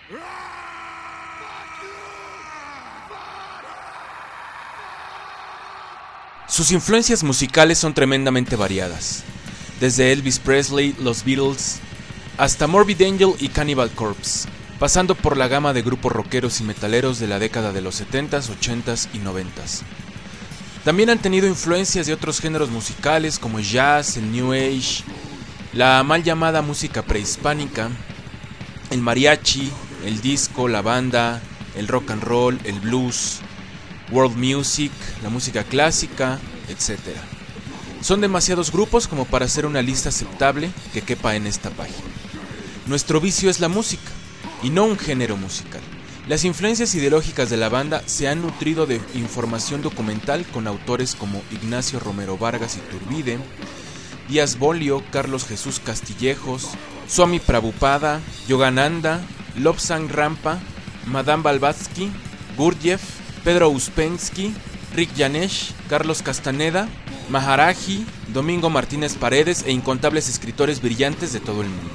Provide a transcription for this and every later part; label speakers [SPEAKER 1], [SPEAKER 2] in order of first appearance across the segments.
[SPEAKER 1] Sus influencias musicales son tremendamente variadas, desde Elvis Presley, los Beatles, hasta Morbid Angel y Cannibal Corpse, pasando por la gama de grupos rockeros y metaleros de la década de los 70s, 80s y 90s. También han tenido influencias de otros géneros musicales como el jazz, el new age, la mal llamada música prehispánica, el mariachi, el disco, la banda, el rock and roll, el blues, world music, la música clásica, etc. Son demasiados grupos como para hacer una lista aceptable que quepa en esta página. Nuestro vicio es la música, y no un género musical. Las influencias ideológicas de la banda se han nutrido de información documental con autores como Ignacio Romero Vargas Iturbide, Díaz Bolio, Carlos Jesús Castillejos, Swami Prabhupada, Yogananda, Lobsang Rampa, Madame Blavatsky, Gurdjieff, Pedro Uspensky, Rick Yanesh, Carlos Castaneda, Maharaji, Domingo Martínez Paredes e incontables escritores brillantes de todo el mundo.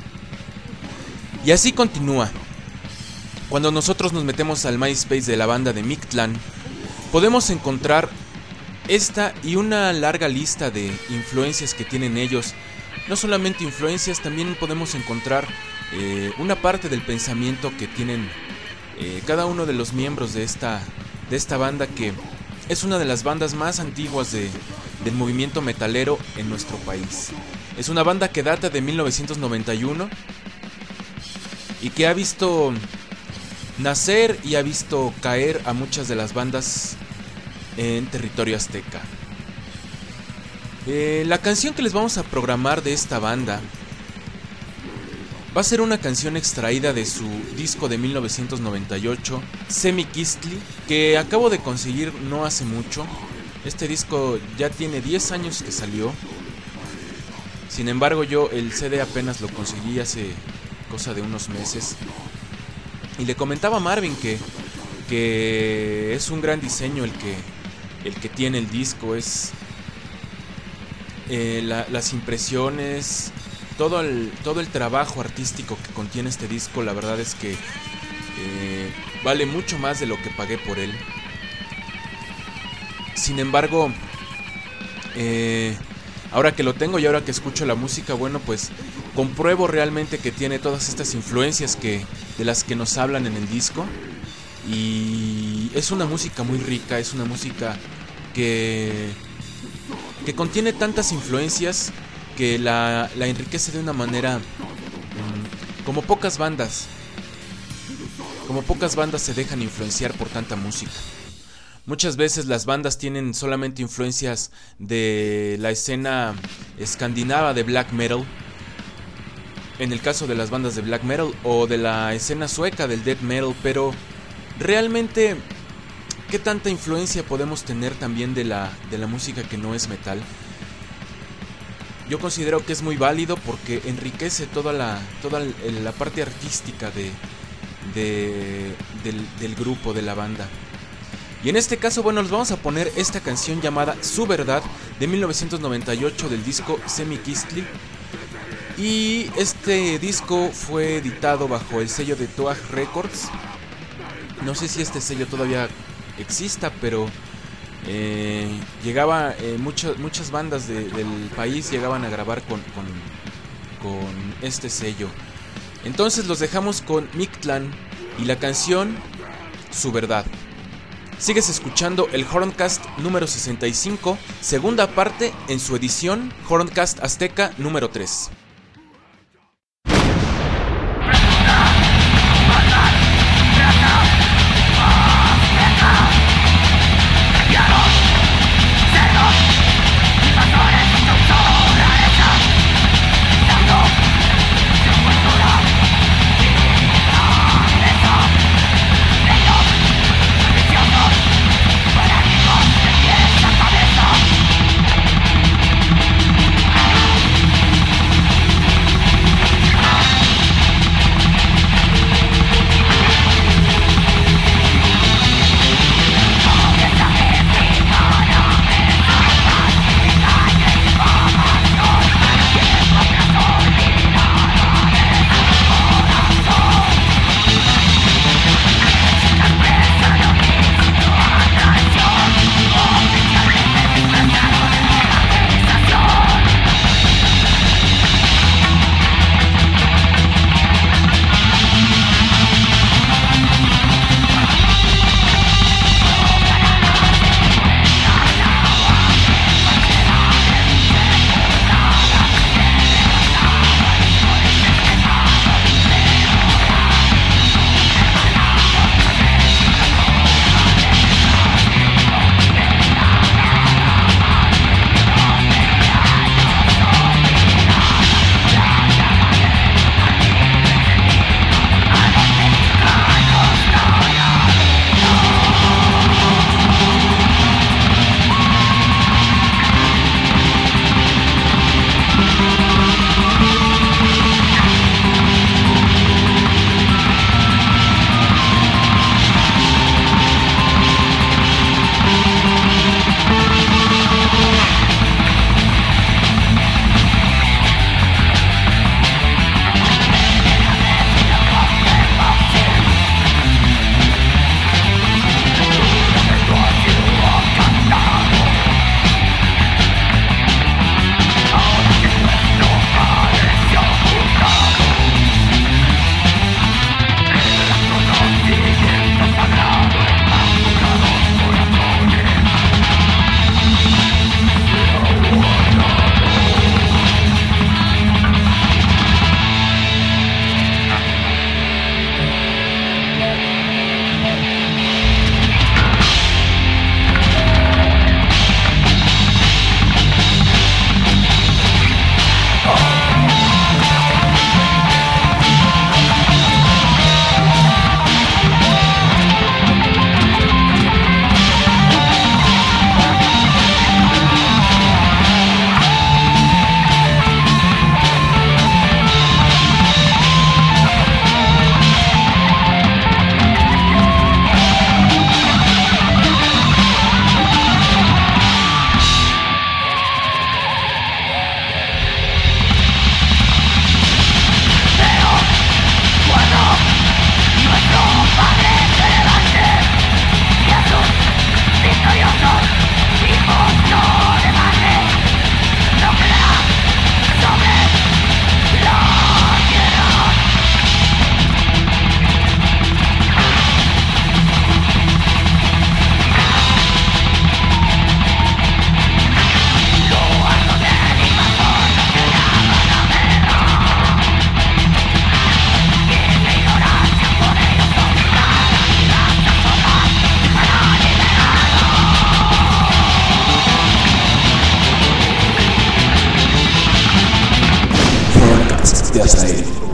[SPEAKER 1] Y así continúa. Cuando nosotros nos metemos al MySpace de la banda de Mictlán, podemos encontrar esta y una larga lista de influencias que tienen ellos. No solamente influencias, también podemos encontrar una parte del pensamiento que tienen cada uno de los miembros de esta banda, que es una de las bandas más antiguas del movimiento metalero en nuestro país. Es una banda que data de 1991 y que ha visto nacer y ha visto caer a muchas de las bandas en territorio azteca. La canción que les vamos a programar de esta banda va a ser una canción extraída de su disco de 1998, Semikistli, que acabo de conseguir no hace mucho. Este disco ya tiene 10 años que salió. Sin embargo, yo el CD apenas lo conseguí hace cosa de unos meses. Y le comentaba a Marvin que es un gran diseño el que tiene el disco. Es las impresiones, todo el trabajo artístico que contiene este disco. La verdad es que vale mucho más de lo que pagué por él. Sin embargo, ahora que lo tengo y ahora que escucho la música, bueno, pues compruebo realmente que tiene todas estas influencias de las que nos hablan en el disco. Y es una música muy rica, es una música que contiene tantas influencias que la enriquece de una manera como pocas bandas se dejan influenciar por tanta música. Muchas veces las bandas tienen solamente influencias de la escena escandinava de black metal, en el caso de las bandas de black metal, o de la escena sueca del death metal, pero realmente, ¿qué tanta influencia podemos tener también de la música que no es metal? Yo considero que es muy válido porque enriquece toda la parte artística del grupo, de la banda. Y en este caso, bueno, les vamos a poner esta canción llamada Su Verdad de 1998 del disco Semikistli. Y este disco fue editado bajo el sello de Toaj Records. No sé si este sello todavía exista, pero muchas bandas del país llegaban a grabar con este sello. Entonces los dejamos con Mictlán y la canción Su Verdad. Sigues escuchando el Horncast número 65, segunda parte en su edición Horncast Azteca número 3.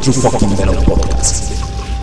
[SPEAKER 2] to Fucking Metal Podcast.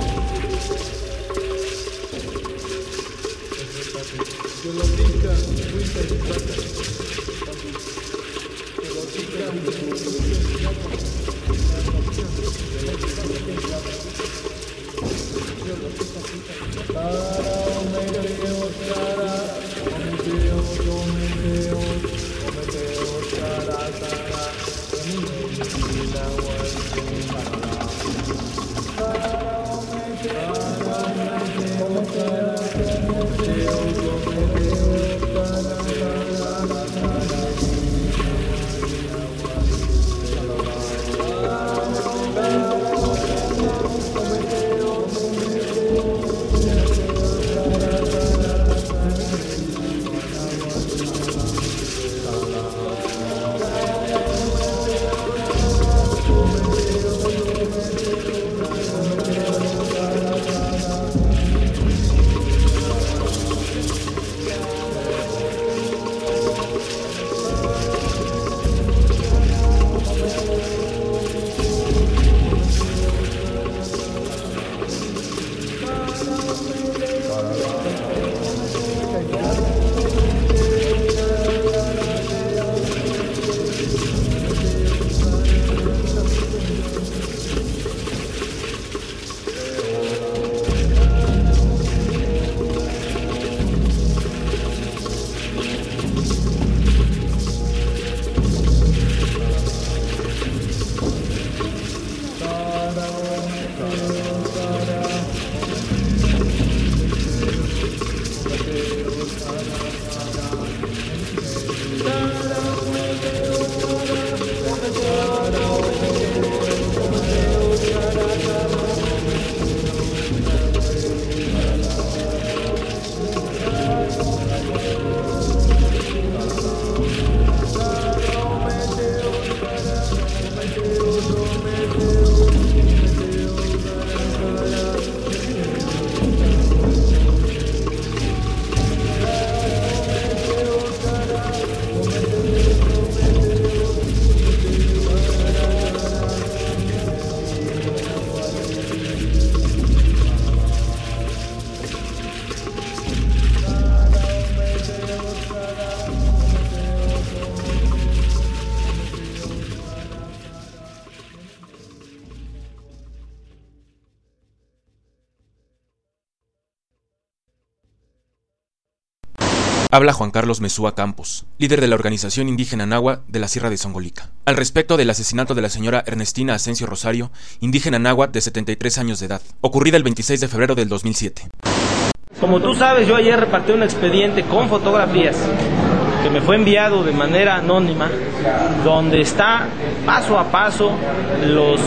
[SPEAKER 1] Habla Juan Carlos Mesúa Campos, líder de la organización indígena náhuatl de la Sierra de Songolica, al respecto del asesinato de la señora Ernestina Asensio Rosario, indígena náhuatl de 73 años de edad, ocurrida el 26 de febrero del 2007.
[SPEAKER 3] Como tú sabes, yo ayer repartí un expediente con fotografías que me fue enviado de manera anónima, donde está paso a paso los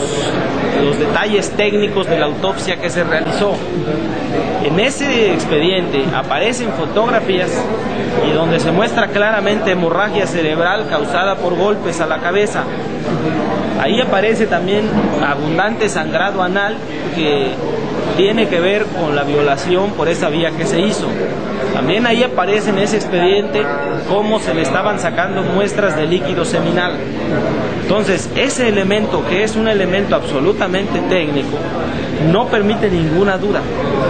[SPEAKER 3] detalles técnicos de la autopsia que se realizó. En ese expediente aparecen fotografías y donde se muestra claramente hemorragia cerebral causada por golpes a la cabeza. Ahí aparece también abundante sangrado anal que tiene que ver con la violación por esa vía que se hizo. También ahí aparece en ese expediente cómo se le estaban sacando muestras de líquido seminal. Entonces, ese elemento, que es un elemento absolutamente técnico, no permite ninguna duda.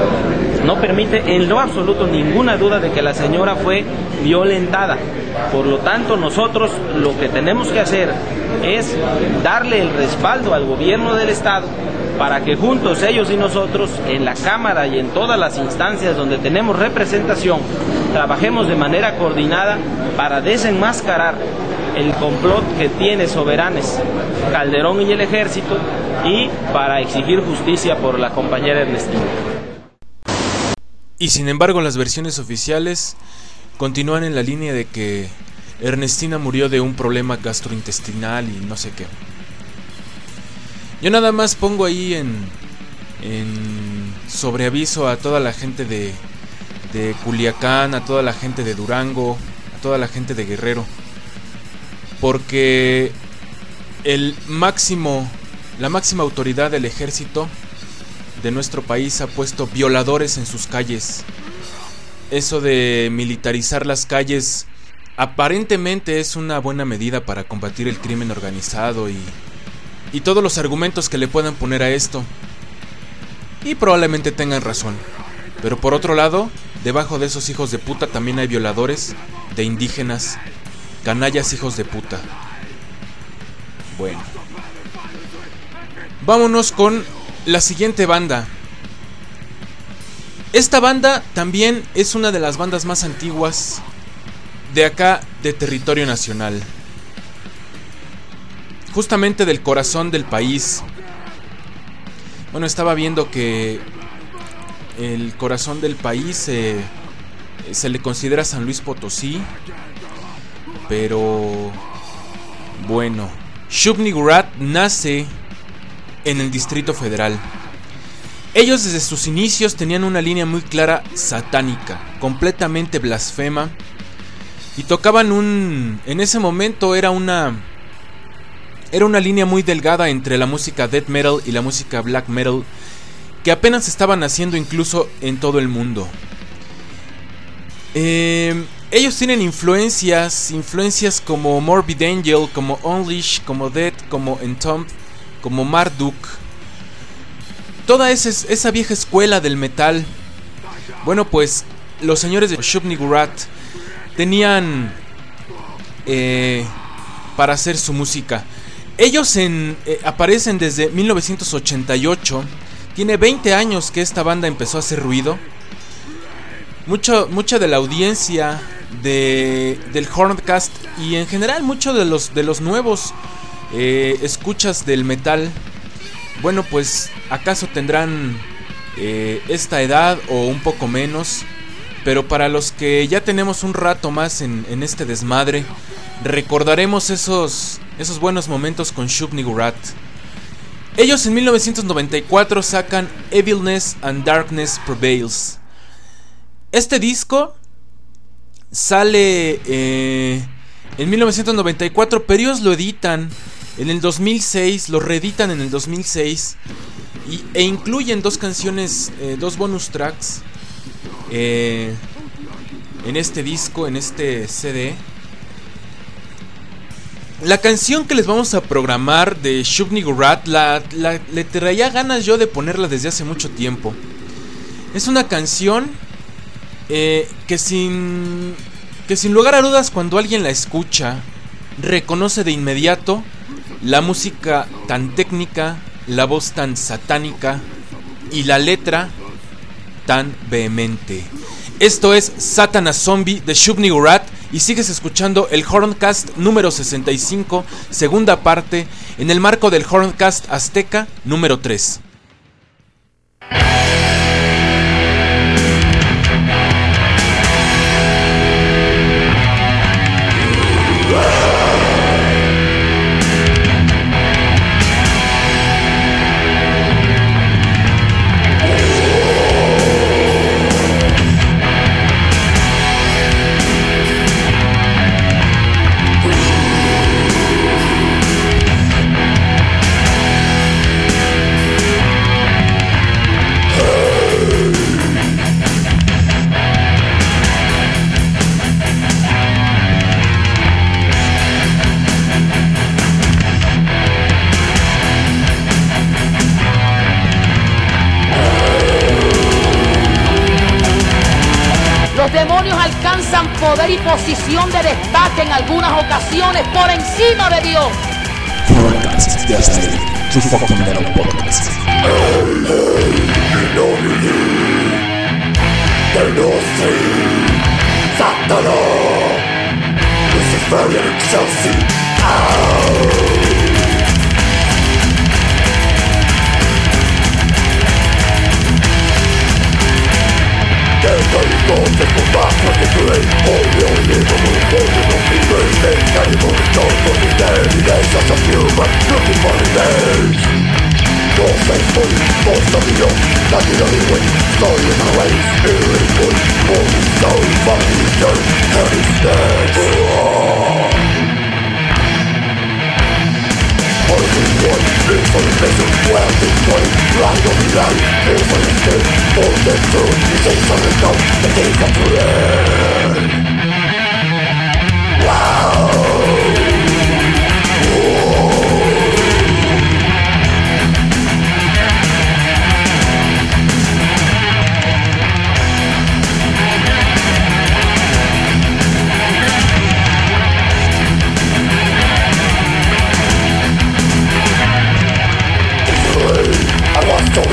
[SPEAKER 3] No permite en lo absoluto ninguna duda de que la señora fue violentada. Por lo tanto, nosotros lo que tenemos que hacer es darle el respaldo al gobierno del Estado para que juntos ellos y nosotros en la Cámara y en todas las instancias donde tenemos representación trabajemos de manera coordinada para desenmascarar el complot que tiene Soberanes, Calderón y el Ejército, y para exigir justicia por la compañera Ernestina.
[SPEAKER 1] Y sin embargo, las versiones oficiales continúan en la línea de que Ernestina murió de un problema gastrointestinal y no sé qué. Yo nada más pongo ahí en sobreaviso a toda la gente de Culiacán, a toda la gente de Durango, a toda la gente de Guerrero, porque la máxima autoridad del ejército de nuestro país ha puesto violadores en sus calles. Eso de militarizar las calles aparentemente es una buena medida para combatir el crimen organizado y todos los argumentos que le puedan poner a esto. Y probablemente tengan razón. Pero por otro lado, debajo de esos hijos de puta también hay violadores de indígenas, canallas hijos de puta. Bueno, vámonos con la siguiente banda. Esta banda también es una de las bandas más antiguas de acá, de territorio nacional, justamente del corazón del país. Bueno, estaba viendo que el corazón del país se le considera San Luis Potosí, pero bueno, Shub-Niggurath nace en el Distrito Federal. Ellos desde sus inicios tenían una línea muy clara satánica, completamente blasfema, y tocaban en ese momento era una línea muy delgada entre la música death metal y la música black metal, que apenas estaban haciendo incluso en todo el mundo. Ellos tienen influencias como Morbid Angel, como Unleash, como Death, como Entomb, como Marduk. Toda esa vieja escuela del metal. Bueno, pues los señores de Shub-Niggurath tenían para hacer su música. Ellos aparecen desde 1988. Tiene 20 años que esta banda empezó a hacer ruido. Mucha de la audiencia del Horncast y en general muchos de los nuevos escuchas del metal, bueno, pues acaso tendrán esta edad o un poco menos, pero para los que ya tenemos un rato más en este desmadre, recordaremos esos buenos momentos con Shub-Niggurath. Ellos en 1994 sacan Evilness and Darkness Prevails. Este disco sale en 1994, pero ellos lo editan en el 2006, lo reeditan en el 2006 e incluyen dos canciones, dos bonus tracks en este disco, en este CD. La canción que les vamos a programar de Shub-Niggurath le traía ganas yo de ponerla desde hace mucho tiempo. Es una canción que sin lugar a dudas, cuando alguien la escucha, reconoce de inmediato la música tan técnica, la voz tan satánica y la letra tan vehemente. Esto es Satana Zombie de Shub-Niggurath y sigues escuchando el Horncast número 65, segunda parte, en el marco del Horncast Azteca número 3.
[SPEAKER 4] Poder y posición de destaque en algunas ocasiones por encima de Dios.
[SPEAKER 2] Horncast, desde tu fucking metal podcast. Satana, Luciferian Chelsea.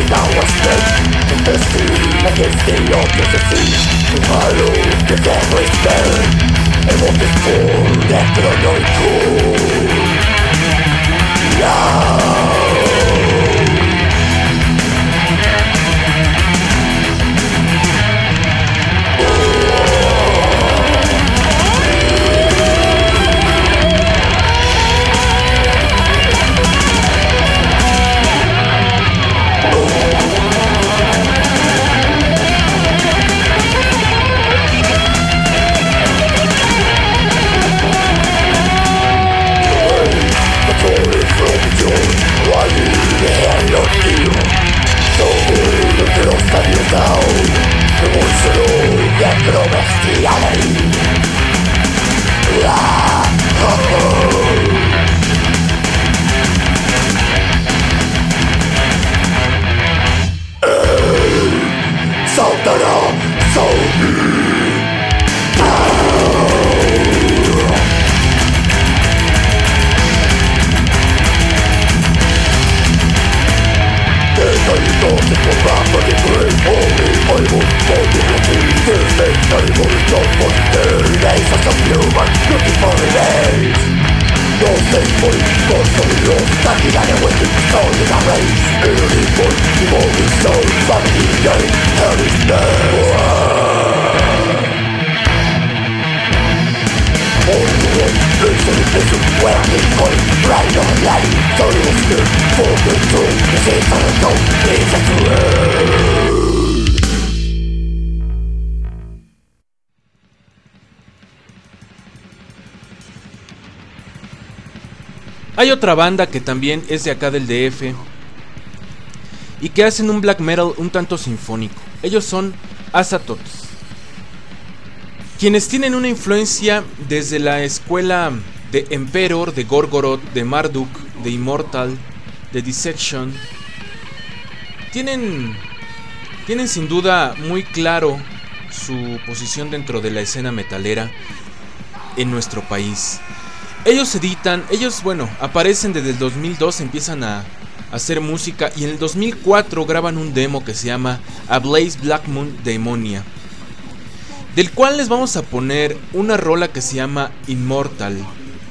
[SPEAKER 1] Hay otra banda que también es de acá del DF y que hacen un black metal un tanto sinfónico. Ellos son Azathoth, quienes tienen una influencia desde la escuela de Emperor, de Gorgoroth, de Marduk, de Immortal, de Dissection. Tienen sin duda muy claro su posición dentro de la escena metalera en nuestro país. Ellos aparecen desde el 2002, empiezan a hacer música y en el 2004 graban un demo que se llama A Blaze Black Moon Daemonia, del cual les vamos a poner una rola que se llama Immortal.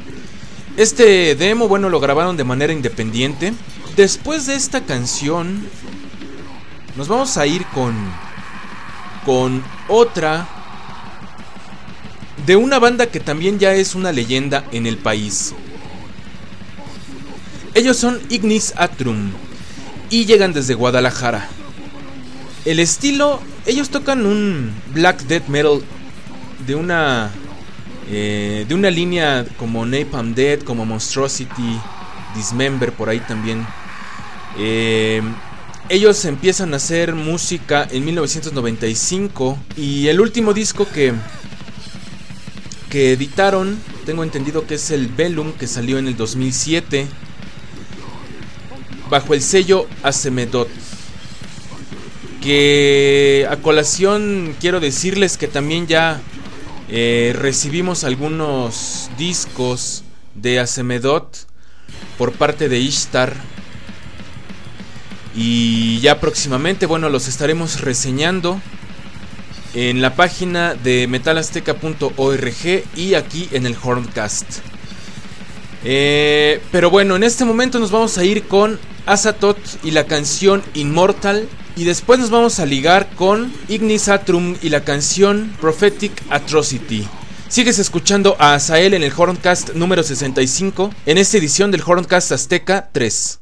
[SPEAKER 1] Este demo, lo grabaron de manera independiente. Después de esta canción nos vamos a ir con otra de una banda que también ya es una leyenda en el país. Ellos son Ignis Atrum y llegan desde Guadalajara. El estilo, ellos tocan un black death metal de una línea como Napalm Death, como Monstrosity, Dismember, por ahí también. Ellos empiezan a hacer música en 1995 y el último disco que editaron, tengo entendido que es el Velum, que salió en el 2007 bajo el sello Asemedoth. Que a colación quiero decirles que también ya recibimos algunos discos de Asemedoth por parte de Ishtar y ya próximamente los estaremos reseñando en la página de metalazteca.org y aquí en el Horncast. Pero en este momento nos vamos a ir con Azathoth y la canción Immortal, y después nos vamos a ligar con Ignis Atrum y la canción Prophetic Atrocity. Sigues escuchando a Azael en el Horncast número 65, en esta edición del Horncast Azteca 3.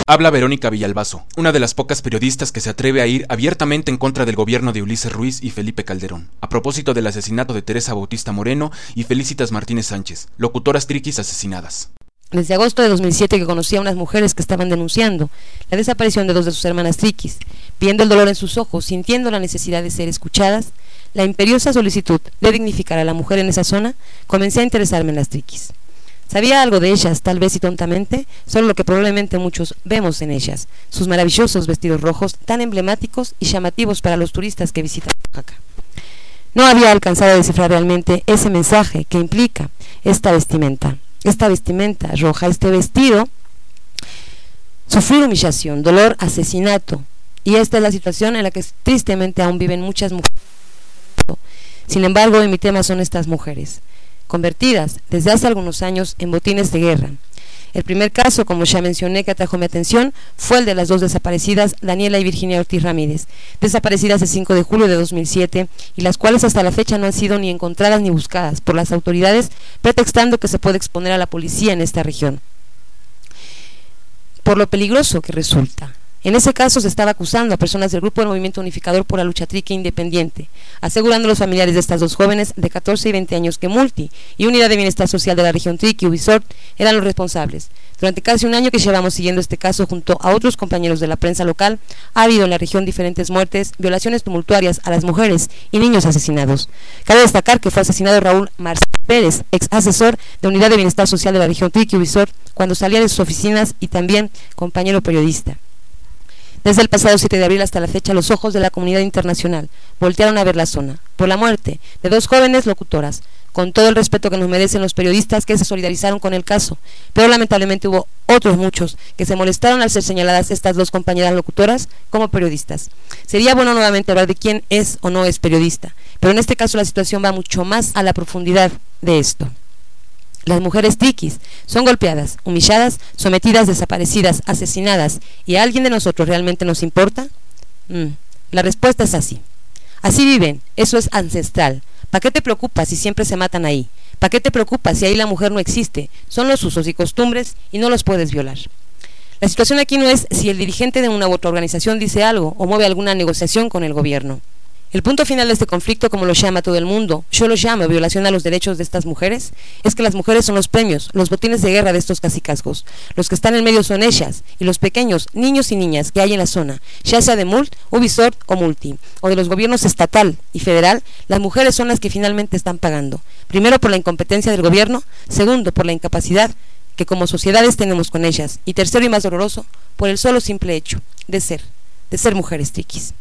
[SPEAKER 1] Habla Verónica Villalbazo, una de las pocas periodistas que se atreve a ir abiertamente en contra del gobierno de Ulises Ruiz y Felipe Calderón, a propósito del asesinato de Teresa Bautista Moreno y Felicitas Martínez Sánchez, locutoras triquis asesinadas.
[SPEAKER 5] Desde agosto de 2007 que conocí a unas mujeres que estaban denunciando la desaparición de dos de sus hermanas triquis, viendo el dolor en sus ojos, sintiendo la necesidad de ser escuchadas, la imperiosa solicitud de dignificar a la mujer en esa zona, comencé a interesarme en las triquis. Sabía algo de ellas, tal vez y tontamente, solo lo que probablemente muchos vemos en ellas, sus maravillosos vestidos rojos tan emblemáticos y llamativos para los turistas que visitan Oaxaca. No había alcanzado a descifrar realmente ese mensaje que implica esta vestimenta roja, este vestido, sufrir humillación, dolor, asesinato, y esta es la situación en la que tristemente aún viven muchas mujeres. Sin embargo, hoy mi tema son estas mujeres, convertidas desde hace algunos años en botines de guerra. El primer caso, como ya mencioné, que atrajo mi atención fue el de las dos desaparecidas, Daniela y Virginia Ortiz Ramírez, desaparecidas el 5 de julio de 2007, y las cuales hasta la fecha no han sido ni encontradas ni buscadas por las autoridades, pretextando que se puede exponer a la policía en esta región, por lo peligroso que resulta. En ese caso se estaba acusando a personas del Grupo del Movimiento Unificador por la Lucha Triqui Independiente, asegurando a los familiares de estas dos jóvenes de 14 y 20 años que Multi y Unidad de Bienestar Social de la región Triqui, Ubisoft, eran los responsables. Durante casi un año que llevamos siguiendo este caso junto a otros compañeros de la prensa local, ha habido en la región diferentes muertes, violaciones tumultuarias a las mujeres y niños asesinados. Cabe destacar que fue asesinado Raúl Marcelo Pérez, ex asesor de Unidad de Bienestar Social de la región Triqui, Ubisoft, cuando salía de sus oficinas, y también compañero periodista. Desde el pasado 7 de abril hasta la fecha, los ojos de la comunidad internacional voltearon a ver la zona, por la muerte de dos jóvenes locutoras, con todo el respeto que nos merecen los periodistas que se solidarizaron con el caso, pero lamentablemente hubo otros muchos que se molestaron al ser señaladas estas dos compañeras locutoras como periodistas. Sería bueno nuevamente hablar de quién es o no es periodista, pero en este caso la situación va mucho más a la profundidad de esto. Las mujeres triquis son golpeadas, humilladas, sometidas, desaparecidas, asesinadas, ¿y a alguien de nosotros realmente nos importa? La respuesta es así. Así viven, eso es ancestral. ¿Para qué te preocupas si siempre se matan ahí? ¿Para qué te preocupas si ahí la mujer no existe? Son los usos y costumbres y no los puedes violar. La situación aquí no es si el dirigente de una u otra organización dice algo o mueve alguna negociación con el gobierno. El punto final de este conflicto, como lo llama todo el mundo, yo lo llamo violación a los derechos de estas mujeres, es que las mujeres son los premios, los botines de guerra de estos cacicazgos. Los que están en medio son ellas, y los pequeños niños y niñas que hay en la zona, ya sea de MULT, Ubisoft o Multi, o de los gobiernos estatal y federal, las mujeres son las que finalmente están pagando. Primero por la incompetencia del gobierno, segundo por la incapacidad que como sociedades tenemos con ellas, y tercero y más doloroso, por el solo simple hecho de ser mujeres triquis.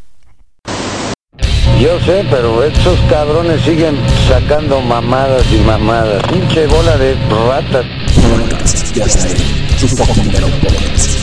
[SPEAKER 6] Yo sé, pero estos cabrones siguen sacando mamadas y mamadas. Pinche bola de ratas.
[SPEAKER 2] Podcast Just Air, True Fucking Metal Podcast.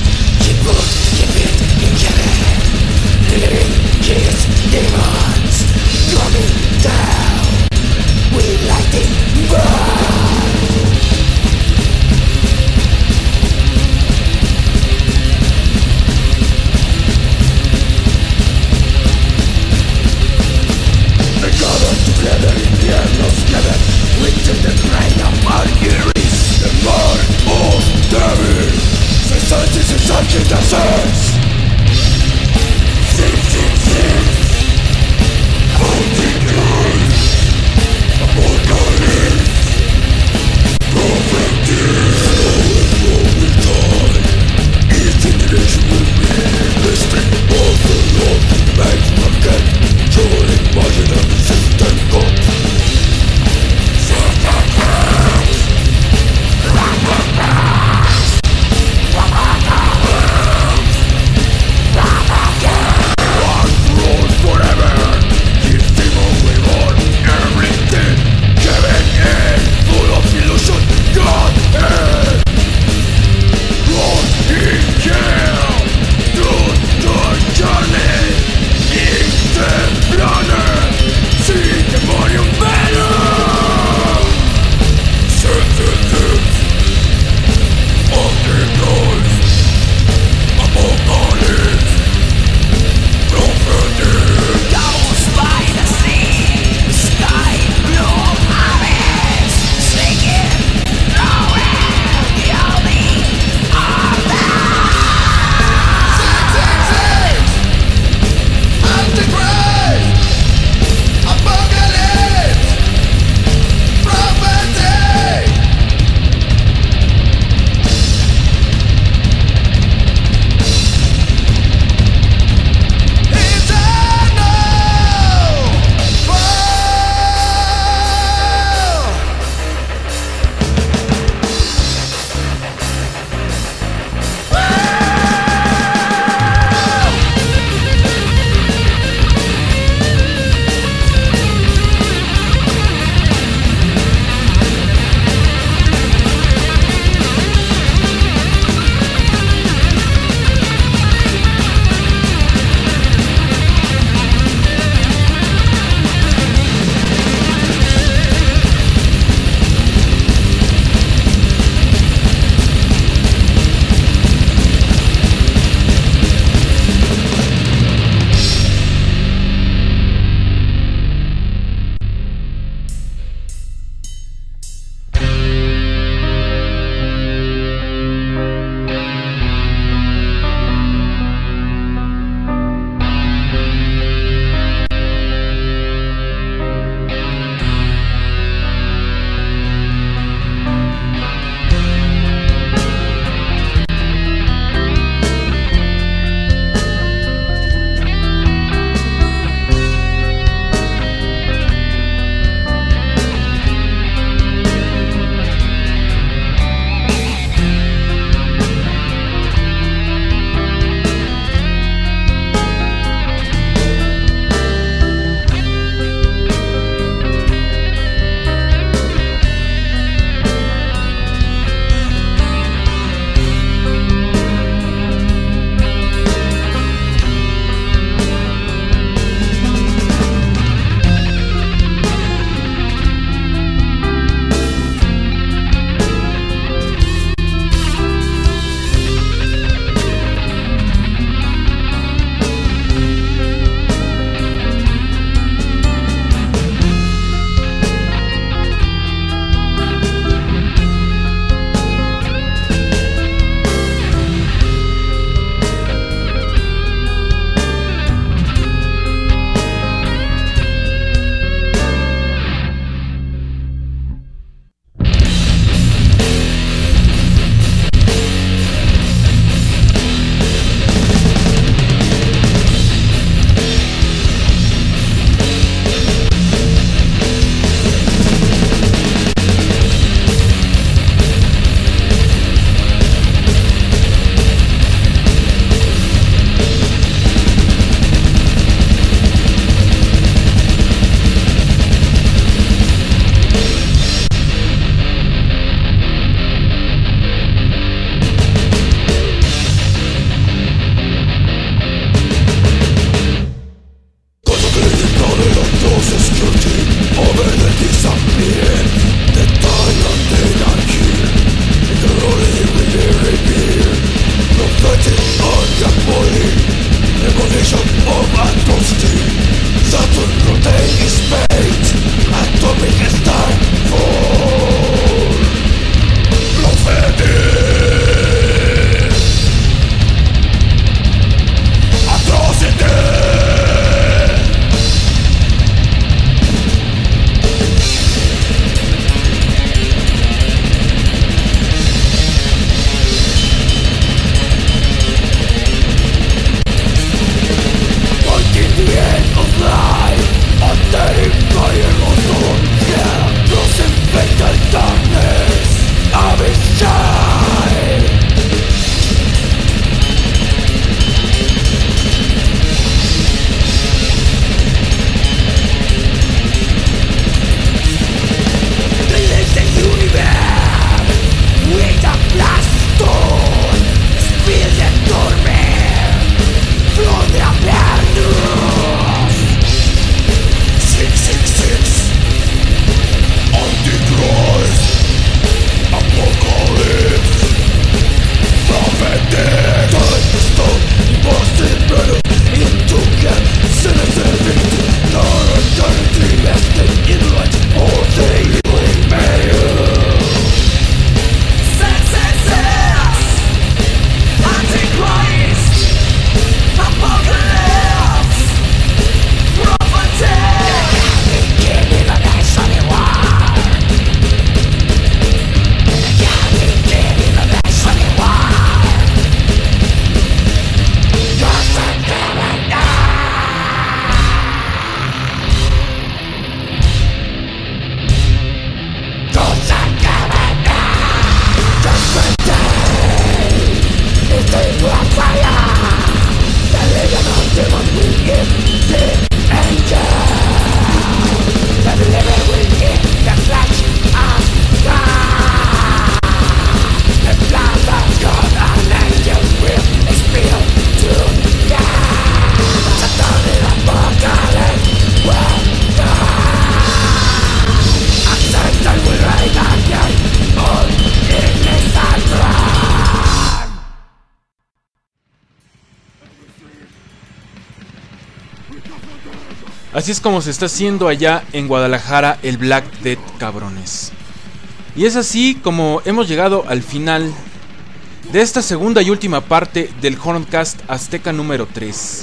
[SPEAKER 1] Así es como se está haciendo allá en Guadalajara el Black Death, cabrones. Y es así como hemos llegado al final de esta segunda y última parte del Horncast Azteca número 3.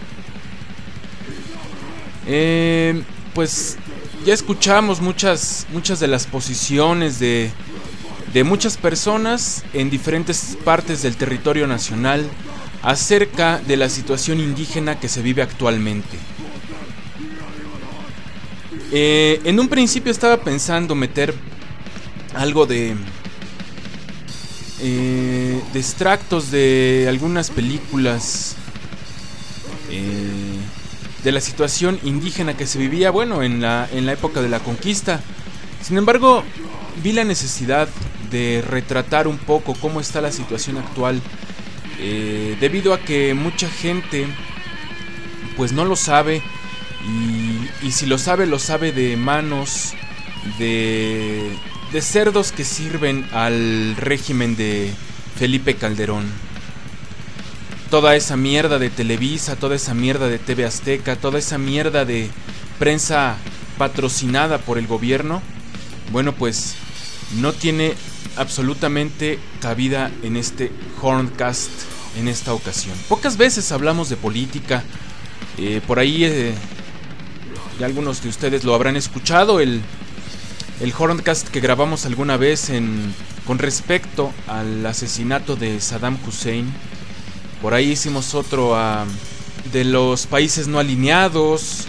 [SPEAKER 1] Pues ya escuchamos muchas de las posiciones de muchas personas en diferentes partes del territorio nacional acerca de la situación indígena que se vive actualmente. En un principio estaba pensando meter algo de extractos de algunas películas de la situación indígena que se vivía, bueno, en la época de la conquista. Sin embargo, vi la necesidad de retratar un poco cómo está la situación actual, debido a que mucha gente pues no lo sabe, y si lo sabe de manos de cerdos que sirven al régimen de Felipe Calderón. Toda esa mierda de Televisa, toda esa mierda de TV Azteca, toda esa mierda de prensa patrocinada por el gobierno, bueno, pues no tiene absolutamente cabida en este Horncast en esta ocasión. Pocas veces hablamos de política. Por ahí ya algunos de ustedes lo habrán escuchado, el Horncast que grabamos alguna vez con respecto al asesinato de Saddam Hussein. Por ahí hicimos otro de los países no alineados,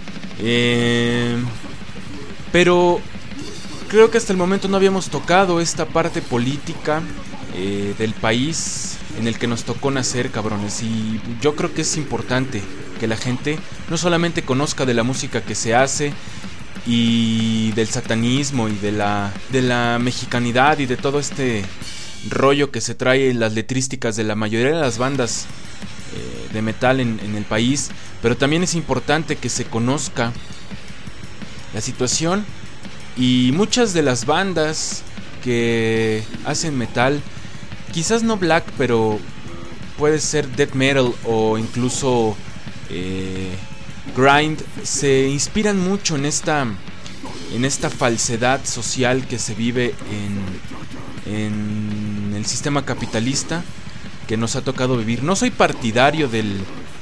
[SPEAKER 1] pero creo que hasta el momento no habíamos tocado esta parte política del país en el que nos tocó nacer, cabrones. Y yo creo que es importante que la gente no solamente conozca de la música que se hace y del satanismo y de la mexicanidad y de todo este rollo que se trae en las letrísticas de la mayoría de las bandas de metal en el país, pero también es importante que se conozca la situación. Y muchas de las bandas que hacen metal, quizás no black, pero puede ser death metal o incluso grind, se inspiran mucho en esta falsedad social que se vive en el sistema capitalista que nos ha tocado vivir. No soy partidario del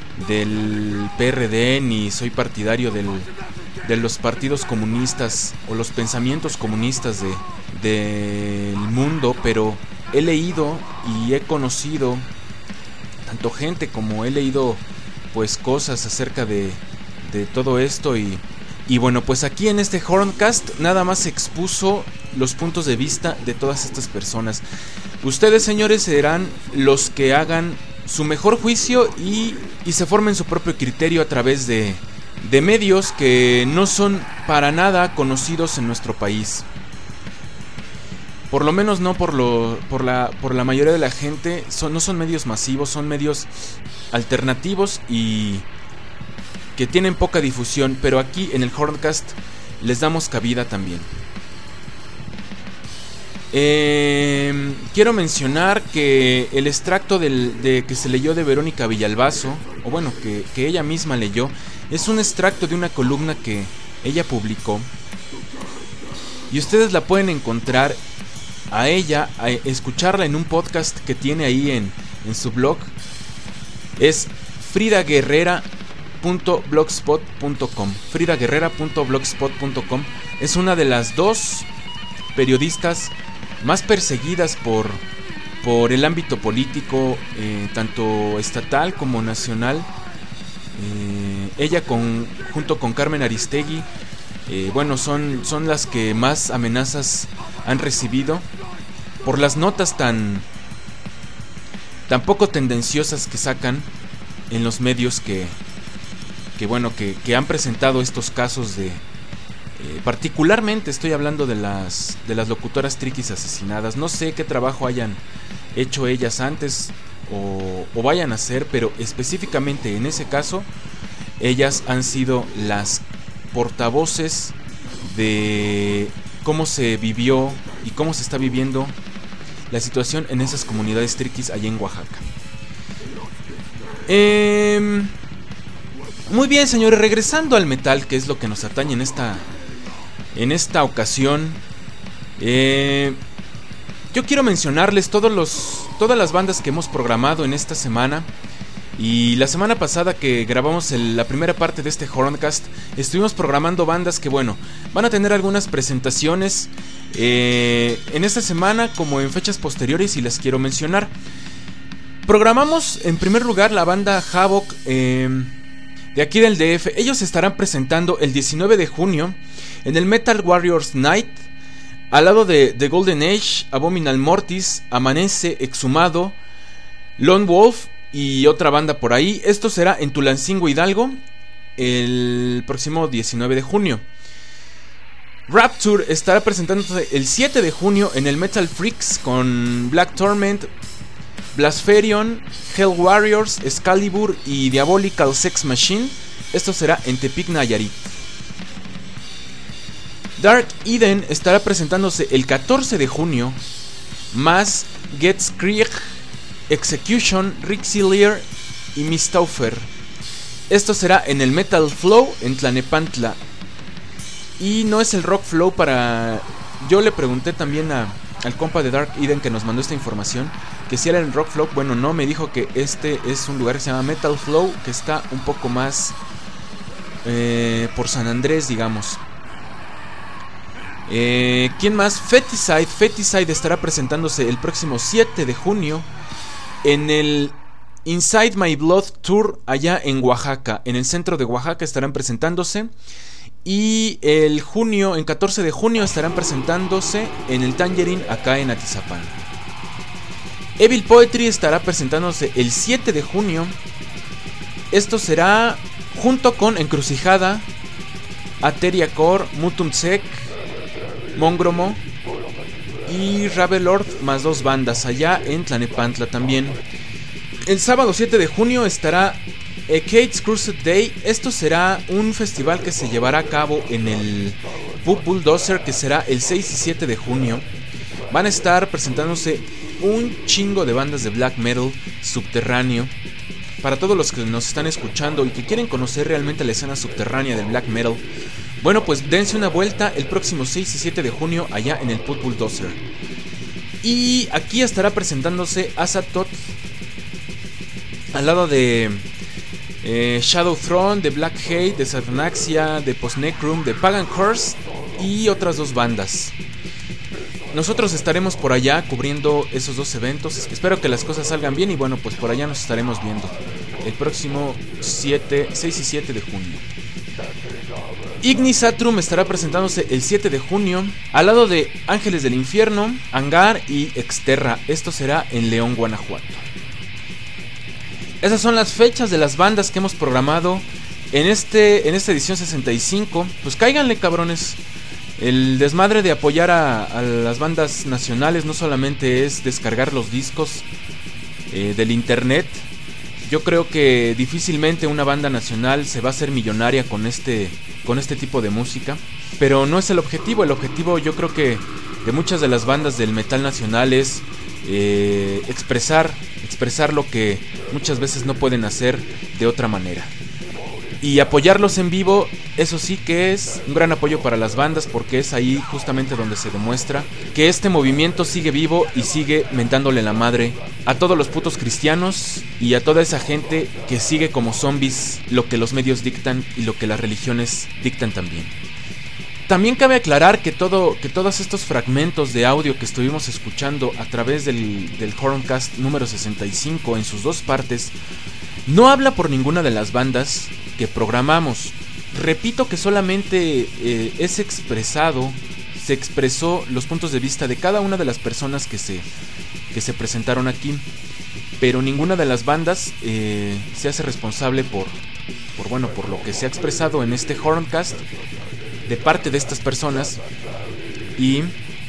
[SPEAKER 1] PRD, ni soy partidario de los partidos comunistas o los pensamientos comunistas del mundo, pero he leído y he conocido tanto gente como he leído pues cosas acerca de todo esto, y bueno, pues aquí en este Horncast nada más se expuso los puntos de vista de todas estas personas. Ustedes, señores, serán los que hagan su mejor juicio y se formen su propio criterio a través de medios que no son para nada conocidos en nuestro país. Por lo menos no por la mayoría de la gente. No son medios masivos, son medios alternativos y que tienen poca difusión, pero aquí en el Horncast les damos cabida también. Quiero mencionar que el extracto que se leyó de Verónica Villalbazo, o bueno, que ella misma leyó, es un extracto de una columna que ella publicó, y ustedes la pueden encontrar a ella, a escucharla en un podcast que tiene ahí en su blog. Es fridaguerrera.blogspot.com. fridaguerrera.blogspot.com. Es una de las dos periodistas más perseguidas por el ámbito político, tanto estatal como nacional. Ella junto con Carmen Aristegui, bueno, son las que más amenazas han recibido por las notas tan poco tendenciosas que sacan en los medios que que han presentado estos casos de... particularmente estoy hablando de las locutoras triquis asesinadas. No sé qué trabajo hayan hecho ellas antes o vayan a hacer, pero específicamente en ese caso, ellas han sido las portavoces de cómo se vivió y cómo se está viviendo la situación en esas comunidades triquis allá en Oaxaca. Muy bien, señores, regresando al metal, que es lo que nos atañe en esta ocasión. Yo quiero mencionarles todas las bandas que hemos programado en esta semana. Y la semana pasada que grabamos la primera parte de este Horncast, estuvimos programando bandas que, bueno, van a tener algunas presentaciones en esta semana como en fechas posteriores, y las quiero mencionar. Programamos en primer lugar la banda Havoc de aquí del DF. Ellos estarán presentando el 19 de junio en el Metal Warriors Night, al lado de The Golden Age, Abominal Mortis, Amanece, Exhumado, Lone Wolf y otra banda por ahí. Esto será en Tulancingo, Hidalgo, el próximo 19 de junio. Rapture estará presentándose el 7 de junio en el Metal Freaks con Black Torment, Blaspherion, Hell Warriors, Excalibur y Diabolical Sex Machine. Esto será en Tepic, Nayarit. Dark Eden estará presentándose el 14 de junio, más Getskrieg, Execution, Rixilier y Mistaufer. Esto será en el Metal Flow en Tlanepantla. Y no es el Rock Flow para... Yo le pregunté también al compa de Dark Eden que nos mandó esta información, que si era el Rock Flow. Bueno, no, me dijo que este es un lugar que se llama Metal Flow, que está un poco más por San Andrés, digamos. ¿Quién más? Feticide. Feticide estará presentándose el próximo 7 de junio en el Inside My Blood Tour allá en Oaxaca. En el centro de Oaxaca estarán presentándose. Y el 14 de junio estarán presentándose en el Tangerine acá en Atizapán. Evil Poetry estará presentándose el 7 de junio. Esto será junto con Encrucijada, Ateria Core, Mutum Sec, Mongromo y Ravelord, más dos bandas allá en Tlanepantla también. El sábado 7 de junio estará Cade's Crusade Day. Esto será un festival que se llevará a cabo en el Pub Bulldozer, que será el 6 y 7 de junio. Van a estar presentándose un chingo de bandas de black metal subterráneo. Para todos los que nos están escuchando y que quieren conocer realmente la escena subterránea del black metal, bueno, pues dense una vuelta el próximo 6 y 7 de junio allá en el Pub Bulldozer. Y aquí estará presentándose Azathoth al lado de Shadow Throne, de Black Hate, de Satanaxia, de Postnecrum, de Pagan Curse y otras dos bandas. Nosotros estaremos por allá cubriendo esos dos eventos. Espero que las cosas salgan bien y bueno, pues por allá nos estaremos viendo el próximo 6 y 7 de junio. Ignis Atrum estará presentándose el 7 de junio al lado de Ángeles del Infierno, Hangar y Exterra. Esto será en León, Guanajuato. Esas son las fechas de las bandas que hemos programado en esta edición 65. Pues cáiganle, cabrones. El desmadre de apoyar a las bandas nacionales no solamente es descargar los discos del internet. Yo creo que difícilmente una banda nacional se va a hacer millonaria con este tipo de música, pero no es el objetivo. El objetivo, yo creo que de muchas de las bandas del metal nacional es expresar lo que muchas veces no pueden hacer de otra manera. Y apoyarlos en vivo, eso sí que es un gran apoyo para las bandas, porque es ahí justamente donde se demuestra que este movimiento sigue vivo y sigue mentándole la madre a todos los putos cristianos y a toda esa gente que sigue como zombies lo que los medios dictan y lo que las religiones dictan también. También cabe aclarar que todos estos fragmentos de audio que estuvimos escuchando a través del Horncast número 65 en sus dos partes no habla por ninguna de las bandas que programamos. Repito que solamente se expresó los puntos de vista de cada una de las personas que se presentaron aquí, pero ninguna de las bandas se hace responsable por lo que se ha expresado en este Horncast de parte de estas personas, y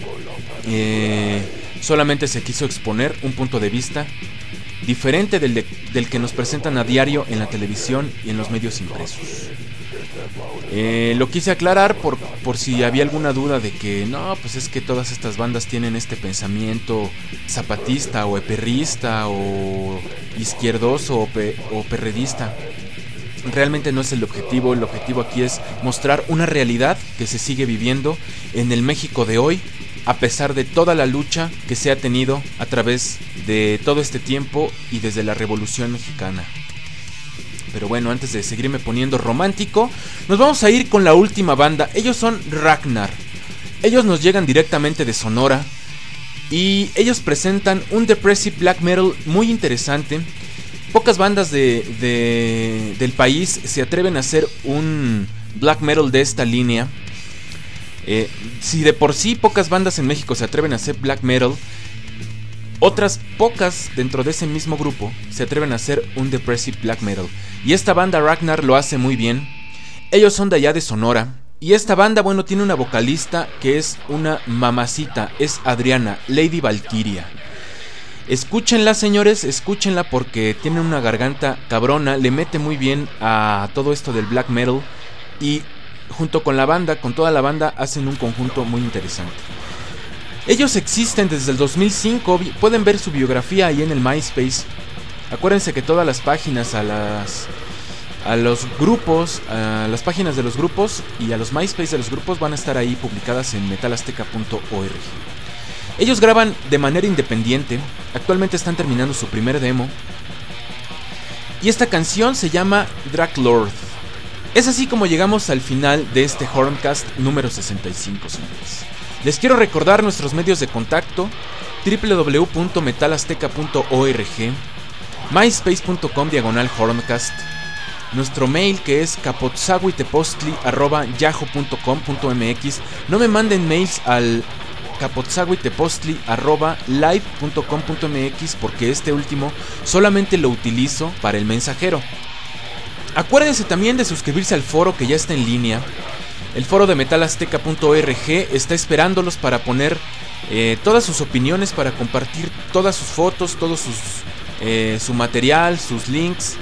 [SPEAKER 1] solamente se quiso exponer un punto de vista diferente del que nos presentan a diario en la televisión y en los medios impresos. Lo quise aclarar por si había alguna duda de que no, pues es que todas estas bandas tienen este pensamiento zapatista o eperrista o izquierdoso o perredista. Realmente no es el objetivo aquí es mostrar una realidad que se sigue viviendo en el México de hoy, a pesar de toda la lucha que se ha tenido a través de todo este tiempo y desde la Revolución Mexicana. Pero bueno, antes de seguirme poniendo romántico, nos vamos a ir con la última banda. Ellos son Ragnar. Ellos nos llegan directamente de Sonora y ellos presentan un depressive black metal muy interesante. Pocas bandas del país se atreven a hacer un black metal de esta línea. Si de por sí pocas bandas en México se atreven a hacer black metal, otras pocas dentro de ese mismo grupo se atreven a hacer un depressive black metal. Y esta banda Ragnar lo hace muy bien. Ellos son de allá de Sonora. Y esta banda, bueno, tiene una vocalista que es una mamacita. Es Adriana, Lady Valkyria. Escúchenla, señores, escúchenla porque tiene una garganta cabrona. Le mete muy bien a todo esto del black metal. Y junto con la banda, con toda la banda, hacen un conjunto muy interesante. Ellos existen desde el 2005, pueden ver su biografía ahí en el MySpace. Acuérdense que todas las páginas a los grupos, a las páginas de los grupos y a los MySpace de los grupos van a estar ahí publicadas en metalazteca.org. Ellos graban de manera independiente, actualmente están terminando su primer demo. Y esta canción se llama Draklord. Es así como llegamos al final de este Horncast número 65, señores. Les quiero recordar nuestros medios de contacto: www.metalazteca.org, myspace.com/Horncast, nuestro mail que es capotzahuitepostli@yahoo.com.mx. No me manden mails al capotzahuitepostli@live.com.mx porque este último solamente lo utilizo para el mensajero. Acuérdense también de suscribirse al foro que ya está en línea. El foro de metalazteca.org está esperándolos para poner todas sus opiniones, para compartir todas sus fotos, su material, sus links.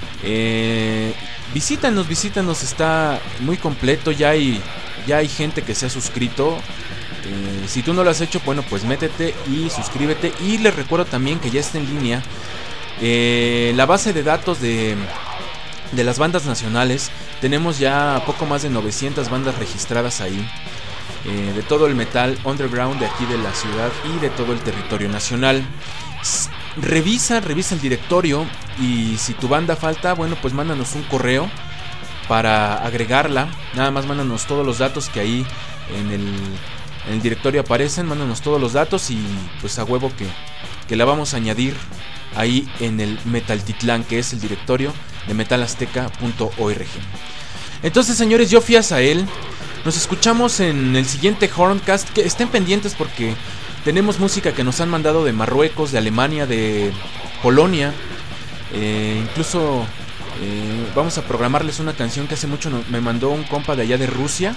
[SPEAKER 1] Visítanos, está muy completo, ya hay gente que se ha suscrito. Si tú no lo has hecho, bueno, pues métete y suscríbete. Y les recuerdo también que ya está en línea la base de datos de las bandas nacionales. Tenemos ya poco más de 900 bandas registradas ahí, de todo el metal underground de aquí de la ciudad y de todo el territorio nacional. Revisa el directorio y si tu banda falta, bueno, pues mándanos un correo para agregarla. Nada más mándanos todos los datos que ahí en el directorio aparecen, mándanos todos los datos y pues a huevo que la vamos a añadir ahí en el Metaltitlán, que es el directorio de metalazteca.org. Entonces, señores, yo fui a Azael. Nos escuchamos en el siguiente Horncast. Que estén pendientes porque tenemos música que nos han mandado de Marruecos, de Alemania, de Polonia. Incluso vamos a programarles una canción que hace mucho me mandó un compa de allá de Rusia.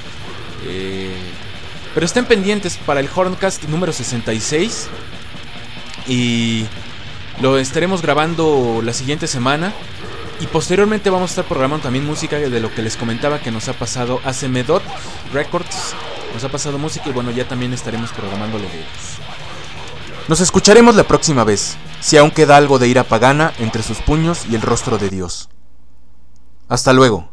[SPEAKER 1] Pero estén pendientes para el Horncast número 66. Y lo estaremos grabando la siguiente semana. Y posteriormente vamos a estar programando también música de lo que les comentaba que nos ha pasado AC Medot Records. Nos ha pasado música y bueno, ya también estaremos programándole de ellos. Nos escucharemos la próxima vez, si aún queda algo de ira pagana entre sus puños y el rostro de Dios. Hasta luego.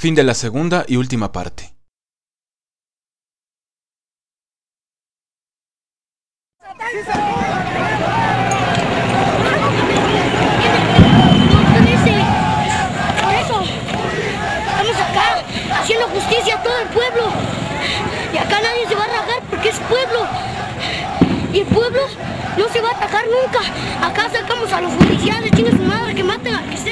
[SPEAKER 1] Fin de la segunda y última parte.
[SPEAKER 7] Por eso estamos acá haciendo justicia a todo el pueblo. Y acá nadie se va a rajar porque es pueblo. Y el pueblo no se va a atacar nunca. Acá sacamos a los judiciales, tiene su madre, que maten al que